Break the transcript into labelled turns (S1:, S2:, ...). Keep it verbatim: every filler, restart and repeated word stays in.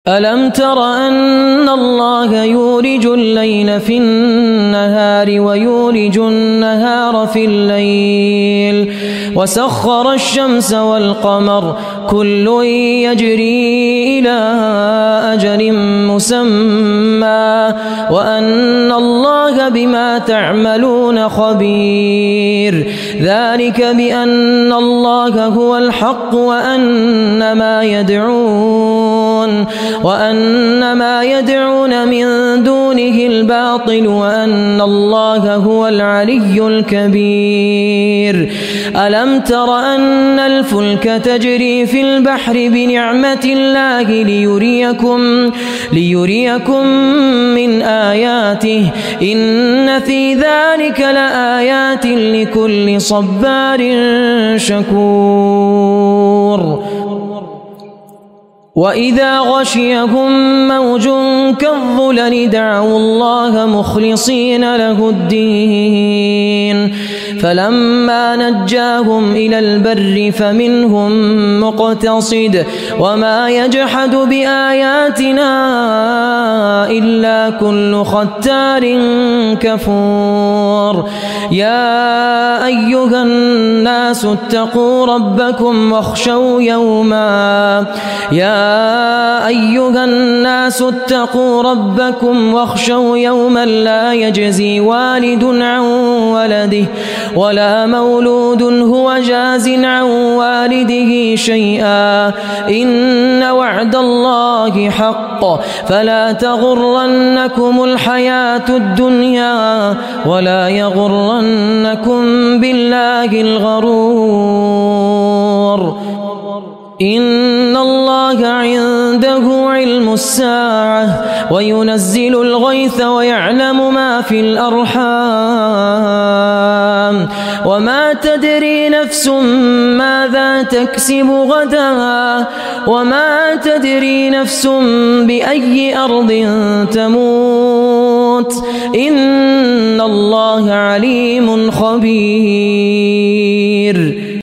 S1: ألم تر أن الله يولج الليل في النهار ويولج النهار في الليل وسخر الشمس والقمر كل يجري إلى أجل مسمى وأن الله بما تعملون خبير ذلك بأن الله هو الحق وأن ما يدعون وأن ما يدعون من دونه الباطل وأن الله هو العلي الكبير ألم تر أن الفلك تجري في البحر بنعمة الله ليريكم, ليريكم من آياته إن في ذلك لآيات لكل صبار شكور وإذا غشيهم موج كالظلل دعوا الله مخلصين له الدين فلما نجاهم إلى البر فمنهم مقتصد وما يجحد بآياتنا إلا كل ختار كفور يا أيها الناس اتقوا ربكم واخشوا يوما يا أيها الناس اتقوا ربكم واخشوا يوما لا يجزي والد عن ولده ولا مولود هو جاز عن والده شيئا إن وعد الله حق فلا تغرنكم الحياة الدنيا ولا يغرنكم بالله الغرور إن الله عنده علم الساعة وينزل الغيث ويعلم ما في الأرحام وما تدري نفس ماذا تكسب غدا وما تدري نفس بأي أرض تموت إن الله عليم خبير.